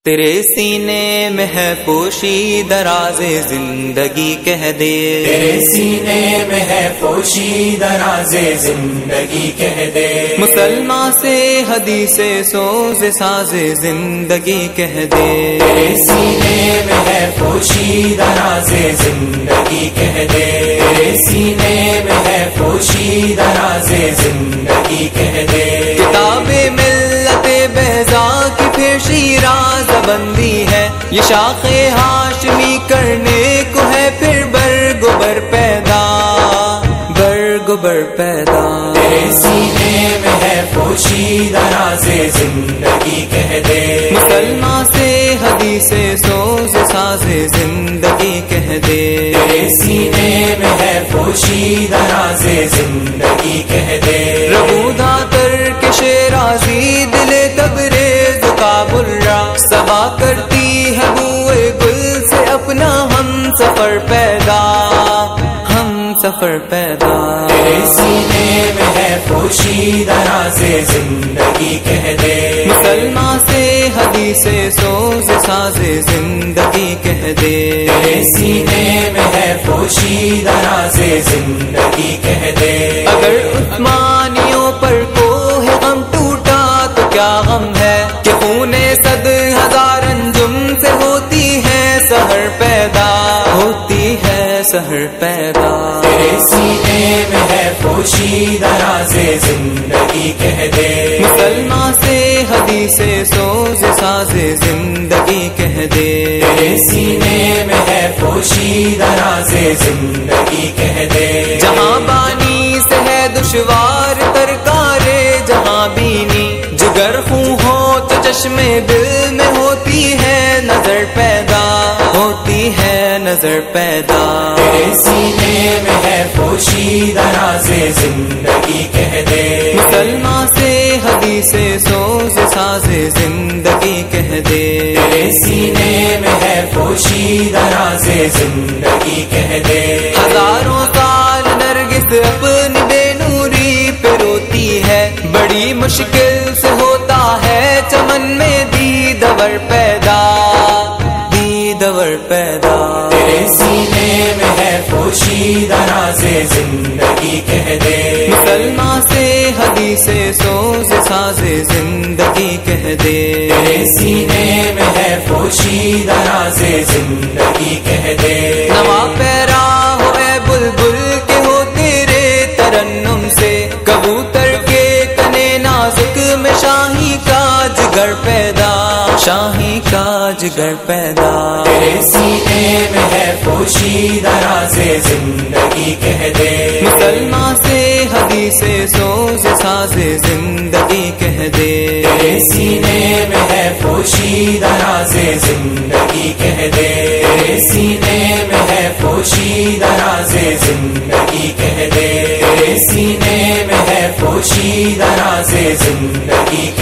تیرے سینے میں ہے پوشی دراز زندگی کہہ دے، تیرے سینے میں ہے پوشی دراز زندگی کہہ دے، مسلمان سے حدیث سوز ساز زندگی کہہ دے، تیرے سینے میں ہے پوشی دراز زندگی کہہ دے، تیرے سینے میں ہے پوشی دراز زندگی کہہ دے، کتاب ملت بیضا کی پھر شیراز بندی ہے، یہ شاخ ہاشمی کرنے کو ہے پھر برگ و بر پیدا، برگ و بر پیدا، تیرے سینے میں ہے پوشی دراز زندگی کہہ دے، مسلمان سے حدیث سوز ساز زندگی کہہ دے، تیرے سینے میں ہے پوشی دراز زندگی کہہ دے، ربودا تر کے شیرازی دل تبریز کا برا سبا کرتی ہے بوئے گل سے اپنا ہم سفر پیدا، ہم سفر پیدا، تیرے سینے میں ہے پوشی دراز زندگی کہہ دے، مسلمان سے حدیث سوز ساز زندگی کہہ دے، تیرے سینے میں ہے پوشی دراز زندگی کہہ دے، اگر عثمانیوں پر کوہ غم ٹوٹا تو کیا غم ہے کہ خون صد ہزار انجم سے ہوتی ہے سحر پیدا، ہوتی ہے سحر پیدا، تیرے سینے میں ہے پوشی دراز زندگی کہہ دے، مسلمان سے حدیث سوز ساز زندگی کہہ دے، تیرے سینے میں ہے پوشی دراز زندگی کہہ دے، جہاں بانی سے ہے دشوار ترکارے جہاں بینی، جگر خوں ہو تو چشم دل میں ہوتی ہے نظر پیدا، ہوتی ہے نظر پیدا، تیرے سینے میں ہے پوشی دراز زندگی کہہ دے، مسلمان سے حدیث سوز ساز زندگی کہہ دے، تیرے سینے میں ہے پوشی دراز زندگی کہہ دے، ہزاروں سال نرگس اپنی بے نوری پہ روتی ہے، بڑی مشکل سے ہوتا ہے چمن میں دیدور پیدا، دیدور پیدا، تیرے سینے میں ہے پوشی دراز زندگی کہہ دے، مسلمان سے حدیث سوز ساز زندگی کہہ دے، تیرے سینے میں ہے پوشی دراز زندگی کہہ دے، نوا پیرا ہو اے بلبل کے ہو تیرے ترنم سے، کبوتر کے کنے نازک میں شاہی کا جگر پیدا، شاہی کا جگر پیدا، تیرے سینے میں ہے پوشی دراز زندگی کہہ دے، مسلمان سے حدیث سوز ساز زندگی کہہ دے، تیرے سینے میں ہے پوشی دراز زندگی کہہ دے، تیرے سینے میں ہے پوشی دراز زندگی کہہ دے، تیرے سینے میں ہے پوشی دراز زندگی